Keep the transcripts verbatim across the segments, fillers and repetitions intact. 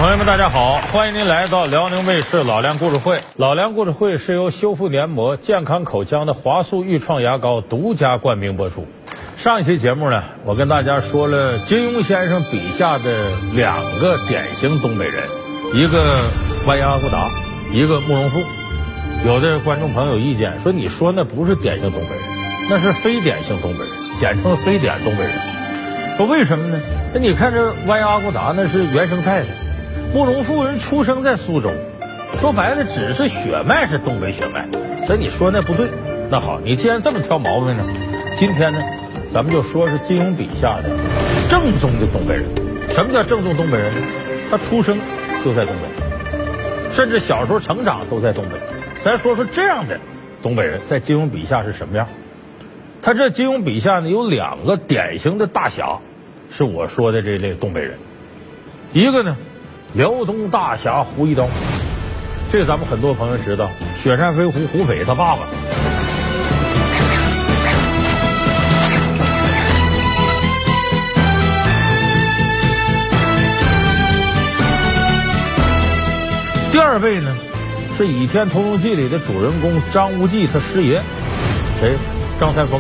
朋友们，大家好，欢迎您来到辽宁卫视老梁故事会。老梁故事会是由修复黏膜、健康口腔的华素愈创牙膏独家冠名播出。上一期节目呢，我跟大家说了金庸先生笔下的两个典型东北人，一个弯牙阿骨达，一个慕容复。有的观众朋友有意见说，你说那不是典型东北人，那是非典型东北人，简称非典东北人。说为什么呢？那你看这弯牙阿骨达那是原生态的，慕容复人出生在苏州，说白了只是血脉是东北血脉，所以你说那不对。那好，你既然这么挑毛病呢，今天呢，咱们就说是金庸笔下的正宗的东北人。什么叫正宗东北人呢？他出生就在东北，甚至小时候成长都在东北。咱说说这样的东北人在金庸笔下是什么样？他这金庸笔下呢有两个典型的大侠，是我说的这类东北人。一个呢，辽东大侠胡一刀，这个咱们很多朋友知道，雪山飞狐胡斐他爸爸。第二位呢，是《倚天屠龙记》里的主人公张无忌他师爷，谁？张三丰。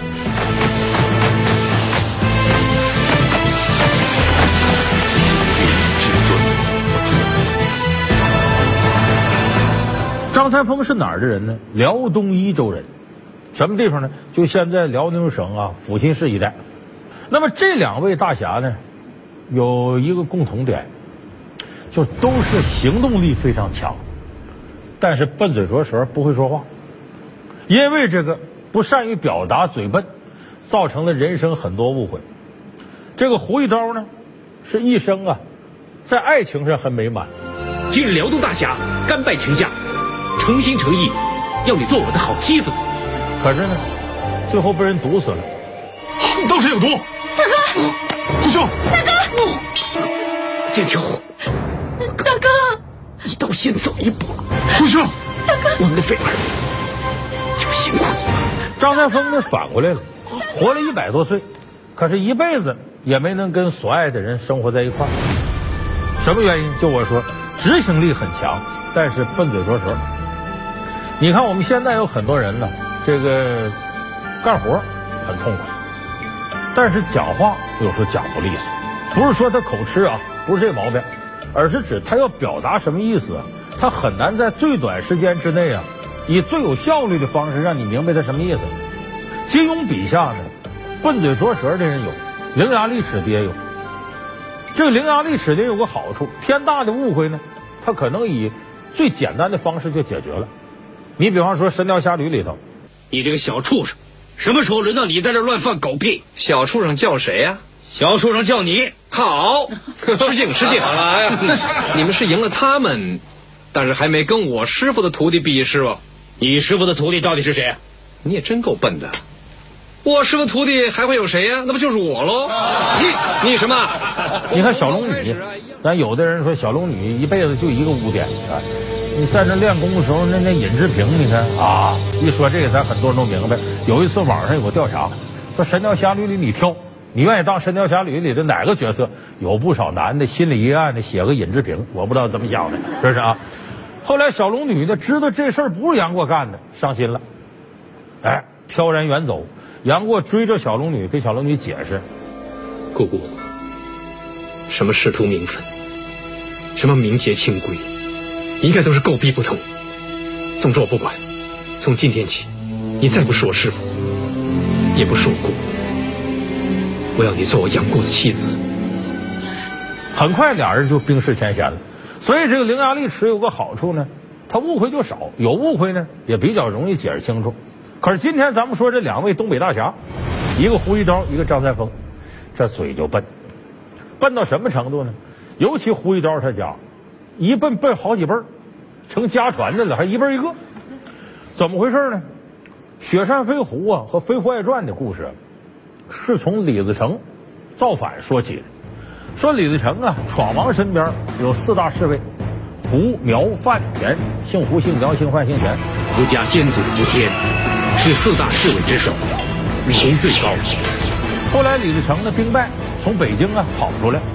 张三丰是哪儿的人呢？辽东伊州人，什么地方呢？就现在辽宁省啊阜新市一带。那么这两位大侠呢，有一个共同点，就都是行动力非常强，但是笨嘴拙舌，不会说话。因为这个不善于表达，嘴笨，造成了人生很多误会。这个胡一刀呢，是一生啊在爱情上很美满。 今日辽东大侠甘拜群下，诚心诚意要你做我的好妻子。 可是呢，最后被人毒死了。 刀身有毒！ 大哥， 胡兄， 大哥， 剑秋， 大哥， 一刀先走一步。 胡兄， 大哥， 我们的菲儿就辛苦你了。 张三丰呢反过来了，活了一百多岁，可是一辈子也没能跟所爱的人生活在一块儿。什么原因？就我说，执行力很强，但是笨嘴拙舌。你看我们现在有很多人呢，这个干活很痛快，但是讲话有时候讲不利索。不是说他口吃啊，不是这毛病，而是指他要表达什么意思，他很难在最短时间之内啊，以最有效率的方式让你明白他什么意思。金庸笔下呢，笨嘴拙舌的人有，伶牙俐齿的也有。这个伶牙俐齿的有个好处，天大的误会呢，他可能以最简单的方式就解决了。你比方说《神雕侠侣》里头， 你这个小畜生，什么时候轮到你在这乱放狗屁？ 小畜生叫谁呀、啊？ 小畜生叫你。 好，失敬失敬。好了，哎呀，你们是赢了他们，但是还没跟我师傅的徒弟比试吧？ 你师傅的徒弟到底是谁？ 你也真够笨的。我师傅徒弟还会有谁呀、啊？那不就是我喽？你你什么？ 你看小龙女，咱有的人说小龙女一辈子就一个污点啊。你在那练功的时候，那那尹志平，你看啊，一说这个，咱很多人都明白。有一次网上有个调查，说《神雕侠侣》里你挑，你愿意当《神雕侠侣》里的哪个角色？有不少男的心里一暗的写个尹志平，我不知道怎么想的，是不是啊？后来小龙女呢，知道这事儿不是杨过干的，伤心了，哎，飘然远走。杨过追着小龙女，给小龙女解释： 姑姑，什么仕途名分，什么名节清规，一概都是狗屁不通。总之我不管，从今天起，你再不是我师傅，也不是我姑，我要你做我杨过的妻子。 很快俩人就冰释前嫌了。所以这个伶牙俐齿有个好处呢，他误会就少，有误会呢也比较容易解释清楚。可是今天咱们说这两位东北大侠，一个胡一刀，一个张三丰，这嘴就笨，笨到什么程度呢？尤其胡一刀他家一笨笨好几辈儿，成家传的了，还一辈一个。怎么回事呢？雪山飞狐啊和飞狐外传的故事是从李自成造反说起的。说李自成啊闯王身边有四大侍卫，胡苗范田，姓胡姓苗姓范姓田。 胡家先祖胡天是四大侍卫之首，武功最高。 后来李自成呢兵败，从北京啊跑出来，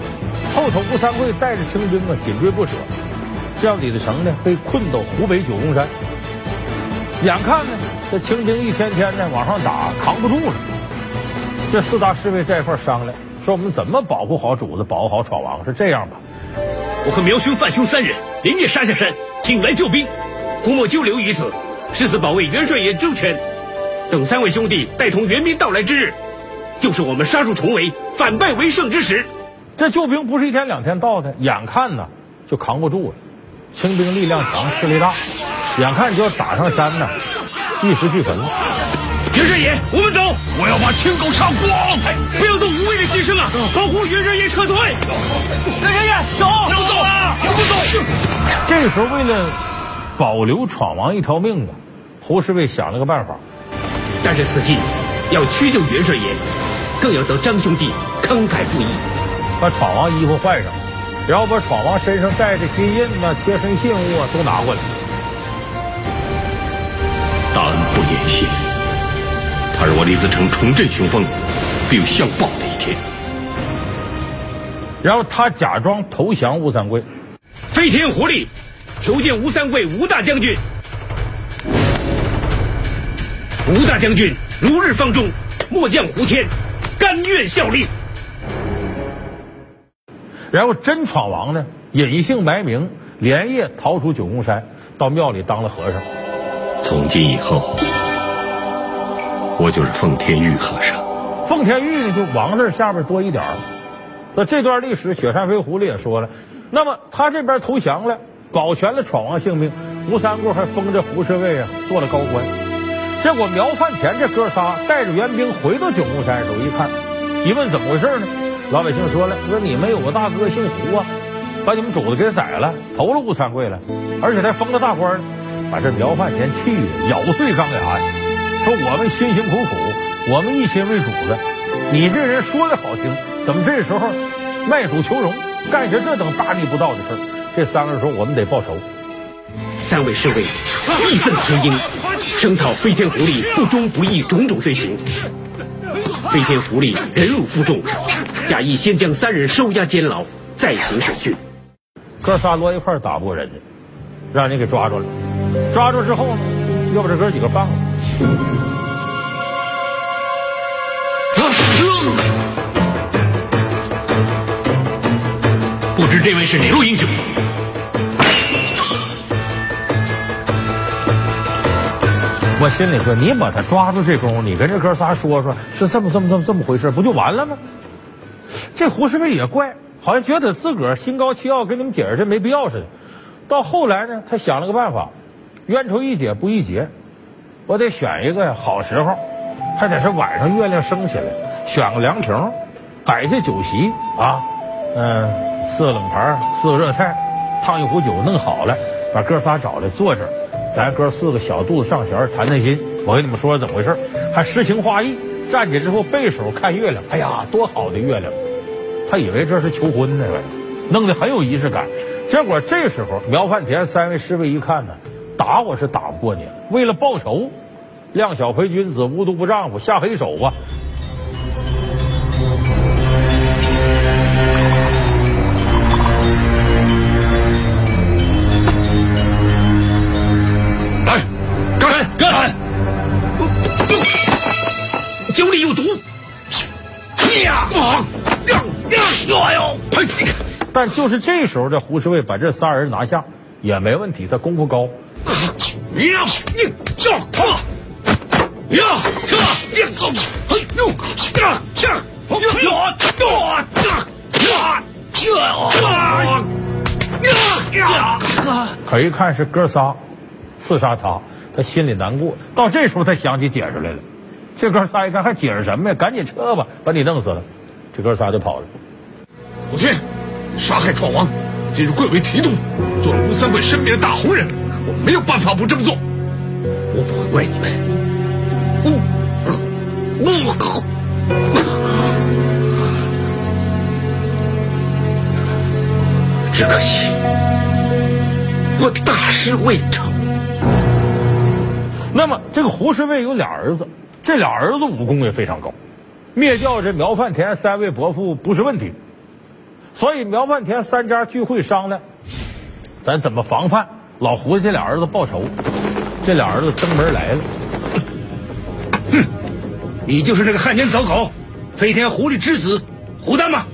后头吴三桂带着清兵啊紧追不舍，这样李自成呢被困到湖北九宫山。眼看呢这清兵一天天呢往上打，扛不住了。这四大侍卫在一块商量，说我们怎么保护好主子，保护好闯王？是这样吧？ 我和苗兄、范兄三人连夜杀下山，请来救兵，胡莫纠留于此，誓死保卫元帅爷周全。等三位兄弟带同援兵到来之日，就是我们杀入重围、反败为胜之时。 这救兵不是一天两天到的，眼看呢就扛不住了。清兵力量强，势力大，眼看就要打上山呢，一时俱焚了。 元帅爷，我们走！ 我要把青狗杀光！ 不要做无谓的牺牲啊！保护元帅爷撤退！元帅爷，走！ 不走啊！不走！ 这时候为了保留闯王一条命啊，胡侍卫想了个办法。 但是此计要屈救元帅爷，更要得张兄弟慷慨赴义， 把闯王衣服换上，然后把闯王身上带着金印呐、贴身信物啊都拿过来。 大恩不言谢，他日我李自成重振雄风，必有相报的一天。 然后他假装投降吴三桂。 飞天狐狸求见吴三桂吴大将军。吴大将军如日方中，末将胡天甘愿效力。 然后真闯王呢，隐姓埋名，连夜逃出九宫山，到庙里当了和尚。 从今以后，我就是奉天玉和尚。 奉天玉呢，就王字下边多一点。那这段历史，雪山飞狐狸也说了。那么他这边投降了，保全了闯王性命，吴三桂还封这胡侍卫啊做了高官。结果苗范田这哥仨带着援兵回到九宫山的时候，一看，一问怎么回事呢？老百姓说了，说你们有个大哥姓胡啊，把你们主子给宰了，投了吴三桂了，而且还封了大官呢，把这苗范田气的咬碎钢牙呀，说我们辛辛苦苦，我们一心为主子，你这人说的好听，怎么这时候卖主求荣，干些这等大逆不道的事？这三个人说我们得报仇。 三位侍卫义愤填膺，声讨飞天狐狸不忠不义种种罪行。飞天狐狸忍辱负重，假意先将三人收押监牢，再行审讯。 哥仨摞一块打不过人家，让人给抓住了。抓住之后呢，又把这哥几个放了。 不知这位是哪路英雄？ 我心里说，你把他抓住这功夫，你跟这哥仨说说，是这么这么这么这么回事，不就完了吗？这胡侍卫也怪，好像觉得自个儿心高气傲，跟你们解释这没必要似的。到后来呢，他想了个办法，冤仇易解不易结，我得选一个好时候，还得是晚上月亮升起来，选个凉亭，摆下酒席啊，嗯、呃，四个冷盘，四个热菜，烫一壶酒，弄好了，把哥仨找来坐这儿。咱哥四个小肚子上弦谈谈心，我跟你们说说怎么回事，还诗情画意。站起之后背手看月亮，哎呀，多好的月亮！他以为这是求婚呢，弄得很有仪式感。结果这时候苗范田三位侍卫一看呢，打我是打不过你，为了报仇，量小陪君子，无毒不丈夫，下黑手啊！ 干干干！ 酒里有毒！ 呀呀呀呀哟！ 但就是这时候，这胡侍卫把这仨人拿下也没问题，他功夫高。 呀呀呀呀呀！嘿呦呀呀！ 可一看是哥仨刺杀他，他心里难过。到这时候他想起解释来了。这哥仨一看还解释什么呀？赶紧撤吧，把你弄死了。这哥仨就跑了。 胡天杀害闯王，今日贵为提督，做了吴三桂身边的大红人，我没有办法不这么做。 我不会怪你们。只可惜我大事未成。 那么这个胡侍卫有俩儿子，这俩儿子武功也非常高，灭掉这苗范田三位伯父不是问题。 所以苗范田三家聚会商量，咱怎么防范老胡家这俩儿子报仇。这俩儿子登门来了。 哼，你就是那个汉奸走狗，飞天狐狸之子胡丹吗？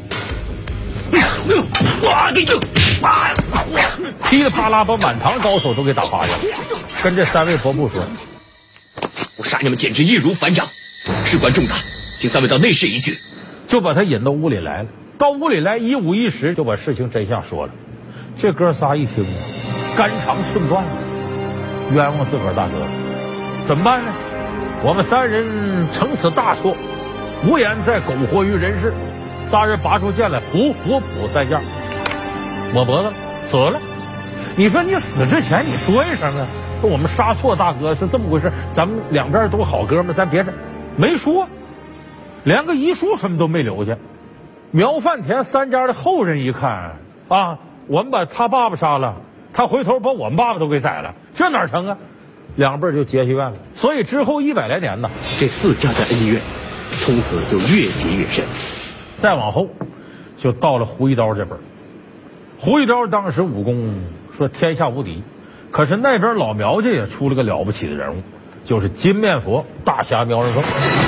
哇！这就啊！ 噼里啪啦把满堂高手都给打趴下，跟这三位伯父说：“ 我杀你们简直易如反掌，事关重大，请三位到内室一聚。” 就把他引到屋里来了。到屋里来一五一十就把事情真相说了。这哥仨一听啊，肝肠寸断，冤枉自个儿大哥，怎么办呢？我们三人成此大错，无颜再苟活于人世。仨人拔出剑来，噗噗噗三下，抹脖子死了。你说你死之前你说一声啊，说我们杀错大哥是这么回事，咱们两边都好哥们，咱别这没说，连个遗书什么都没留下。苗范田三家的后人一看啊，我们把他爸爸杀了，他回头把我们爸爸都给宰了，这哪成啊？两辈就结下怨了。所以之后一百来年呢， 这四家的恩怨从此就越结越深。 再往后就到了胡一刀这边。胡一刀当时武功说天下无敌，可是那边老苗家也出了个了不起的人物，就是金面佛大侠苗人凤。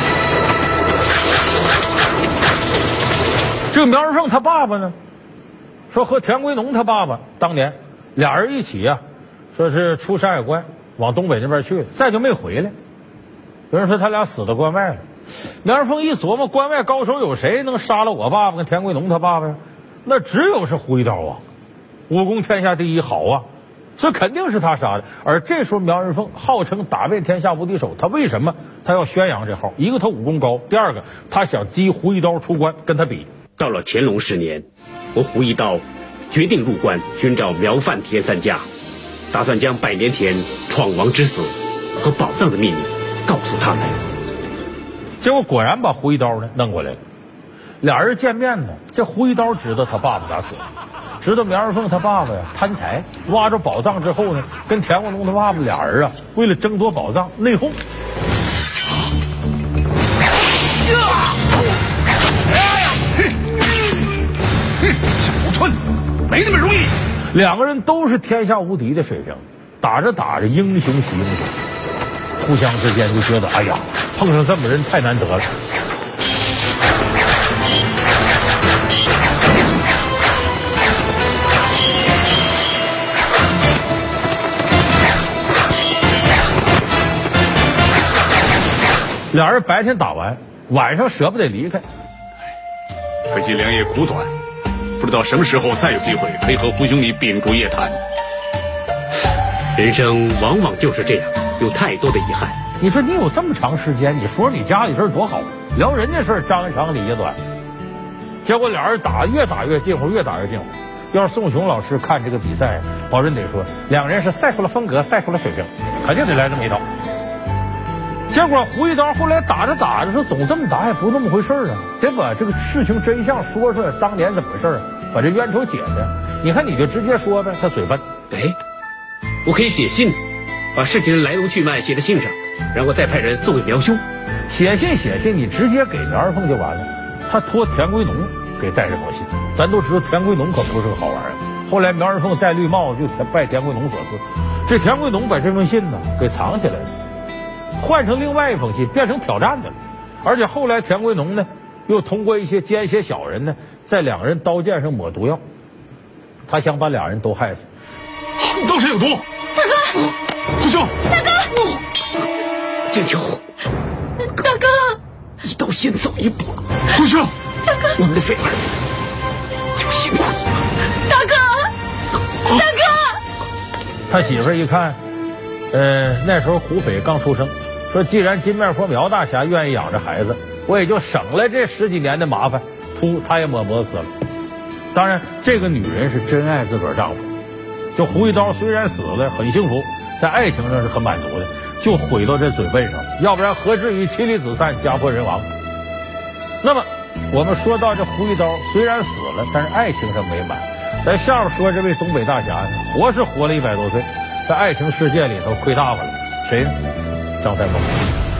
这个苗人凤他爸爸呢，说和田归农他爸爸当年俩人一起啊，说是出山海关往东北那边去了，再就没回来。有人说他俩死到关外了。苗人凤一琢磨，关外高手有谁能杀了我爸爸跟田归农他爸爸呀？那只有是胡一刀啊，武功天下第一，好啊，这肯定是他杀的。而这时候苗人凤号称打遍天下无敌手，他为什么他要宣扬这号？一个他武功高，第二个他想激胡一刀出关跟他比。 到了乾隆十年，我胡一刀决定入关寻找苗范田三家，打算将百年前闯王之死和宝藏的秘密告诉他们。 结果果然把胡一刀呢弄过来了。俩人见面呢，这胡一刀知道他爸爸咋死，知道苗人凤他爸爸呀贪财，挖着宝藏之后呢，跟田国龙他爸爸俩人啊，为了争夺宝藏内讧。 小猢狲，没那么容易。 两个人都是天下无敌的水平，打着打着英雄惜英雄，互相之间就觉得哎呀，碰上这么人太难得了。俩人白天打完，晚上舍不得离开。 可惜良夜苦短，不知道什么时候再有机会可以和胡兄你秉烛夜谈。 人生往往就是这样，有太多的遗憾。 你说你有这么长时间，你说你家里事多好，聊人家事张一长理一短。结果俩人打越打越近乎，越打越近乎。要是宋雄老师看这个比赛，保证得说两人是赛出了风格，赛出了水平，肯定得来这么一套。结果胡一刀后来打着打着说，总这么打也不那么回事啊，得把这个事情真相说出来，当年怎么回事啊，把这冤仇解开。你看你就直接说呗，他嘴笨。 哎，我可以写信，把事情的来龙去脉写在信上，然后再派人送给苗兄。 写信写信，你直接给苗人凤就完了。他托田归农给带这封信，咱都知道田归农可不是个好玩意儿。后来苗人凤戴绿帽子就拜田归农所赐，这田归农把这封信呢给藏起来了。换成另外一封信，变成挑战的了。而且后来田归农呢，又通过一些奸邪小人呢，在两人刀剑上抹毒药，他想把俩人都害死。 刀上有毒！ 大哥， 胡兄， 大哥， 静秋， 大哥， 一刀先走一步。 胡兄， 大哥， 我们的飞儿就辛苦你了。 大哥，大哥。 他媳妇儿一看，呃，那时候胡斐刚出生，说既然金面佛苗大侠愿意养着孩子，我也就省了这十几年的麻烦。噗，他也抹脖子死了。当然，这个女人是真爱自个儿丈夫。就胡一刀虽然死了很幸福，在爱情上是很满足的，就毁到这嘴笨上，要不然何至于妻离子散、家破人亡？那么我们说到这胡一刀虽然死了，但是爱情上美满。咱下面说这位东北大侠呢，活是活了一百多岁，在爱情世界里头亏大发了。谁呢？张三丰。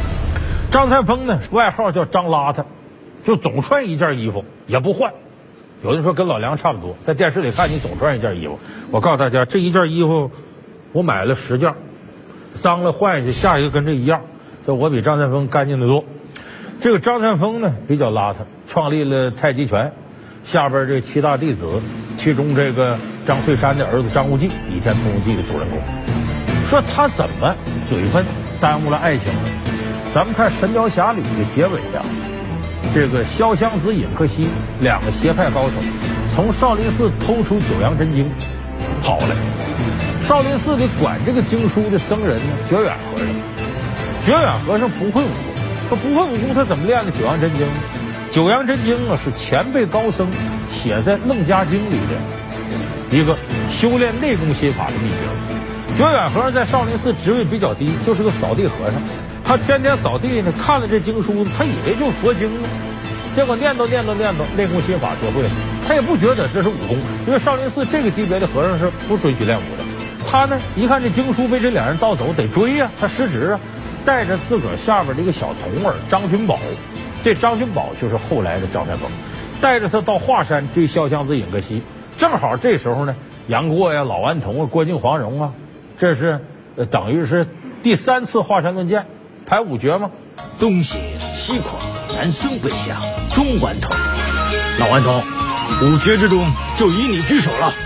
张三丰呢，外号叫张邋遢，就总穿一件衣服也不换。 有的说跟老梁差不多，在电视里看你总穿一件衣服。我告诉大家，这一件衣服我买了十件，脏了换下去，下一个跟这一样。这我比张三丰干净的多。这个张三丰呢比较邋遢，创立了太极拳，下边这七大弟子，其中这个张翠山的儿子张无忌，《倚天屠龙记》的主人公。说他怎么嘴笨耽误了爱情呢？咱们看《神雕侠侣》的结尾啊，这个潇湘子、尹克西两个邪派高手从少林寺偷出九阳真经跑了。少林寺里管这个经书的僧人呢，觉远和尚。觉远和尚不会武功，他不会武功，他怎么练的九阳真经呢？九阳真经啊，是前辈高僧写在《楞伽经》里的一个修炼内功心法的秘诀。觉远和尚在少林寺职位比较低，就是个扫地和尚。他天天扫地呢，看了这经书，他以为就是佛经呢，结果念叨念叨念叨，内功心法学会了。他也不觉得这是武功，因为少林寺这个级别的和尚是不准许练武的。他呢，一看这经书被这两人盗走，得追呀、啊，他失职啊，带着自个儿下边的一个小童儿张君宝，这张君宝就是后来的张三丰，带着他到华山追潇湘子、尹克西。正好这时候呢，杨过呀、老顽童啊、郭靖、黄蓉啊，这是、呃、等于是第三次华山论剑，排五绝吗？ 东邪西狂，南僧北下，中顽童。老顽童，五绝之中就以你居首了。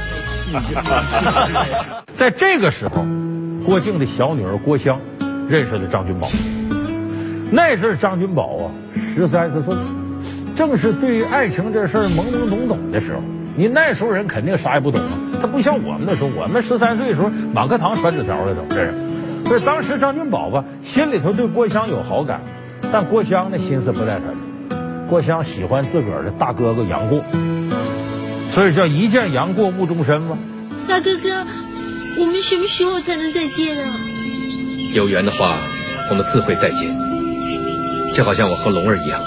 在这个时候，郭靖的小女儿郭襄认识了张君宝。那阵张君宝啊，十三四岁，正是对于爱情这事儿懵懵懂懂的时候。你那时候人肯定啥也不懂啊，他不像我们那时候，我们十三岁的时候满课堂传纸条了都，这是。所以当时张君宝吧，心里头对郭襄有好感，但郭襄呢心思不在他这，郭襄喜欢自个儿的大哥哥杨过，所以叫一见杨过误终身嘛。 大哥哥，我们什么时候才能再见啊？ 有缘的话，我们自会再见，就好像我和龙儿一样。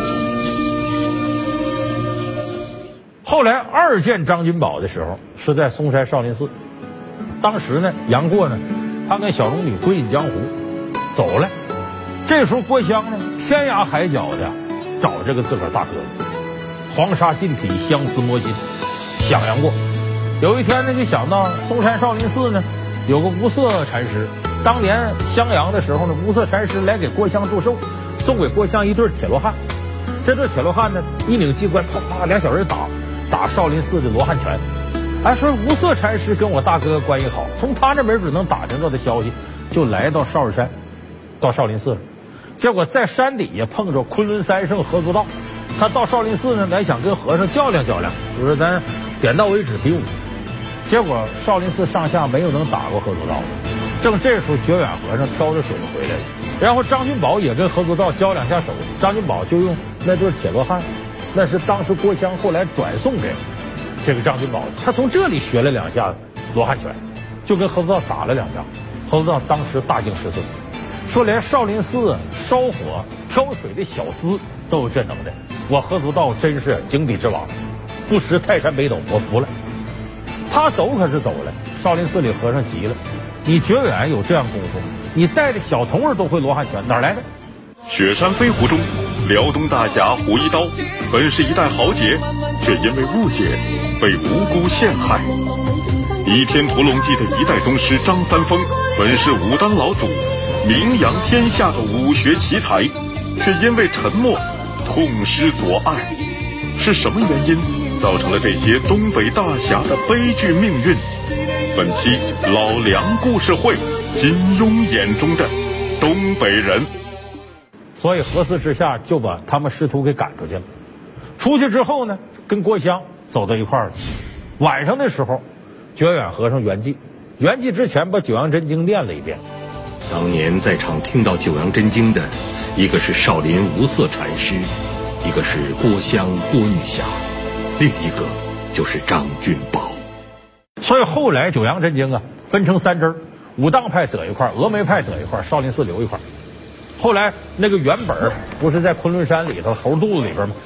后来二见张君宝的时候是在嵩山少林寺，当时呢杨过呢他跟小龙女归隐江湖走了，这时候郭襄呢天涯海角的找这个自个儿大哥哥，黄沙尽体相思摸心，想杨过。有一天呢就想到嵩山少林寺呢有个无色禅师，当年襄阳的时候呢无色禅师来给郭襄祝寿，送给郭襄一对铁罗汉，这对铁罗汉呢一领机关啪啪两小人打打少林寺的罗汉拳。哎，说无色禅师跟我大哥关系好，从他那门只能打听到的消息，就来到少室山，到少林寺了。结果在山底下碰着昆仑三圣合作道，他到少林寺呢来想跟和尚较量较量，就说咱点到为止比武。结果少林寺上下没有能打过合作道，正这时候觉远和尚挑着水回来了，然后张君宝也跟合作道交两下手，张君宝就用那对铁罗汉，那是当时郭襄后来转送给这个张君宝，他从这里学了两下罗汉拳，就跟合作道打了两仗。合作道当时大惊失色，说连少林寺烧火挑水的小厮都有这能耐，我合作道真是井底之蛙，不识泰山北斗，我服了。他走可是走了，少林寺里和尚急了，你觉远有这样功夫，你带着小童儿都会罗汉拳，哪来的？ 雪山飞狐中，辽东大侠胡一刀本是一代豪杰，却因为误解被无辜陷害。倚天屠龙记的一代宗师张三丰本是武当老祖，名扬天下的武学奇才，却因为沉默痛失所爱。是什么原因造成了这些东北大侠的悲剧命运？本期老梁故事会，金庸眼中的东北人。 所以何思之下就把他们师徒给赶出去了。出去之后呢，跟郭襄走到一块儿了。晚上的时候，觉远和尚圆寂，圆寂之前把九阳真经念了一遍。 当年在场听到九阳真经的，一个是少林无色禅师，一个是郭襄郭玉霞，另一个就是张君宝。 所以后来九阳真经啊分成三支，武当派得一块，峨眉派得一块，少林寺留一块。后来那个原本不是在昆仑山里头猴肚子里边吗？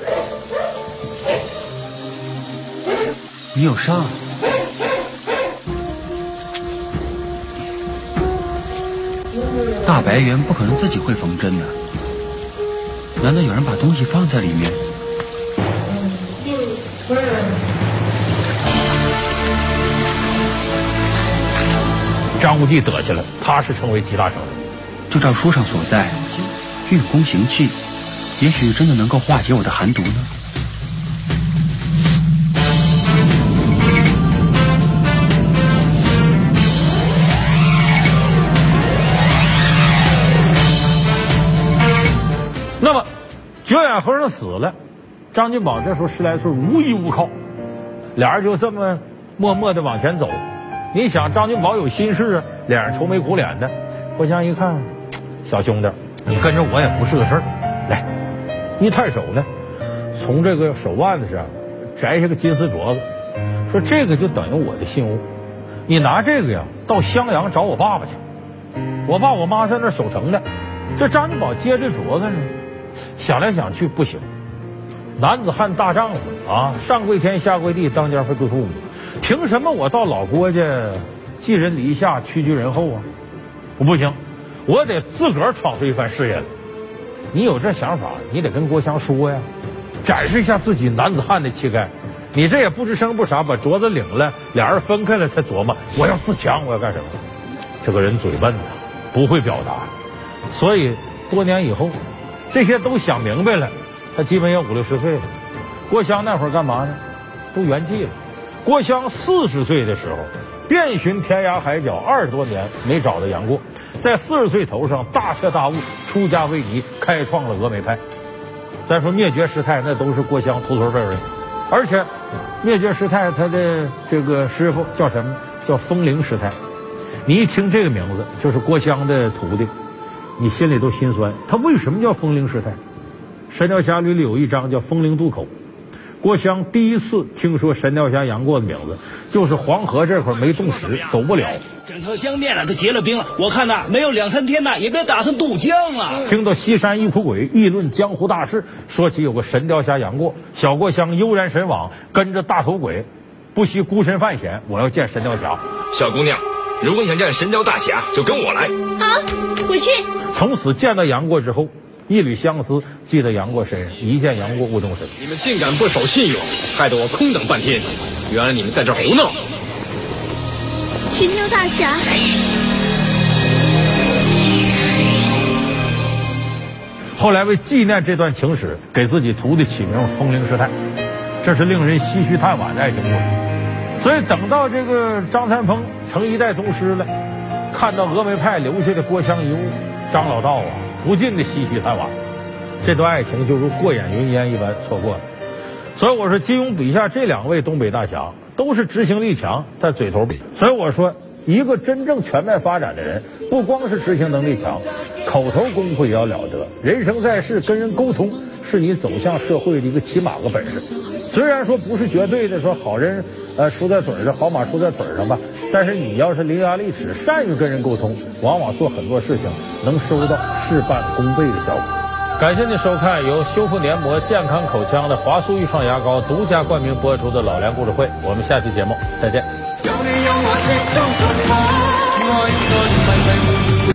你有伤？大白猿不可能自己会缝针的，难道有人把东西放在里面？ 张无忌得去了，他是成为集大成的。 就照书上所在，运功行气，也许真的能够化解我的寒毒呢。 那么绝远和尚死了，张金宝这时候十来岁，无依无靠，俩人就这么默默的往前走。你想张金宝有心事啊，脸上愁眉苦脸的。郭襄一看，小兄弟，你跟着我也不是个事儿，来，一探手呢，从这个手腕子上摘下个金丝镯子，说这个就等于我的信物，你拿这个呀到襄阳找我爸爸去，我爸我妈在那守城的。这张金宝接这镯子呢，想来想去不行，男子汉大丈夫啊，上跪天下跪地，当家会对父母，凭什么我到老郭家寄人篱下，屈居人后啊？我不行，我得自个儿闯出一番事业来。你有这想法，你得跟郭襄说呀，展示一下自己男子汉的气概。你这也不吱声不傻，把镯子领了，俩人分开了才琢磨我要自强，我要干什么？这个人嘴笨呐，不会表达，所以多年以后，这些都想明白了，他基本也五六十岁了。郭襄那会儿干嘛呢？都圆寂了。郭襄四十岁的时候，遍寻天涯海角，二十多年没找到杨过，在四十岁头上大彻大悟，出家为尼，开创了峨眉派。再说灭绝师太，那都是郭襄徒孙辈儿的，而且灭绝师太他的这个师傅叫什么？叫风铃师太。你一听这个名字，就是郭襄的徒弟，你心里都心酸。他为什么叫风铃师太？《神雕侠侣》里有一章叫风铃渡口。郭襄第一次听说神雕侠杨过的名字，就是黄河这块没冻实，走不了。 整条江面了，都结了冰了。我看呐，没有两三天呐，也别打算渡江了。 听到西山一苦鬼议论江湖大事，说起有个神雕侠杨过，小郭襄悠然神往，跟着大头鬼，不惜孤身犯险，我要见神雕侠。 小姑娘，如果你想见神雕大侠，就跟我来。 好，我去。 从此见到杨过之后，一缕相思记在杨过身上，一见杨过误终身。 你们竟敢不守信用，害得我空等半天。原来你们在这胡闹。 神雕大侠， 后来为纪念这段情史，给自己徒弟起名风铃师太，这是令人唏嘘叹惋的爱情故事。所以等到这个张三丰成一代宗师了，看到峨眉派留下的郭襄遗物，张老道啊不禁的唏嘘叹惋，这段爱情就如过眼云烟一般错过了。所以我说金庸笔下这两位东北大侠都是执行力强，但嘴头比。所以我说一个真正全面发展的人，不光是执行能力强，口头功夫也要了得。人生在世，跟人沟通是你走向社会的一个起码个本事。虽然说不是绝对的说好人呃出在嘴上，好马出在腿上吧，但是你要是伶牙俐齿，善于跟人沟通，往往做很多事情能收到事半功倍的效果。感谢您收看由修复黏膜健康口腔的华素愈创牙膏独家冠名播出的老梁故事会，我们下期节目再见。有你有我，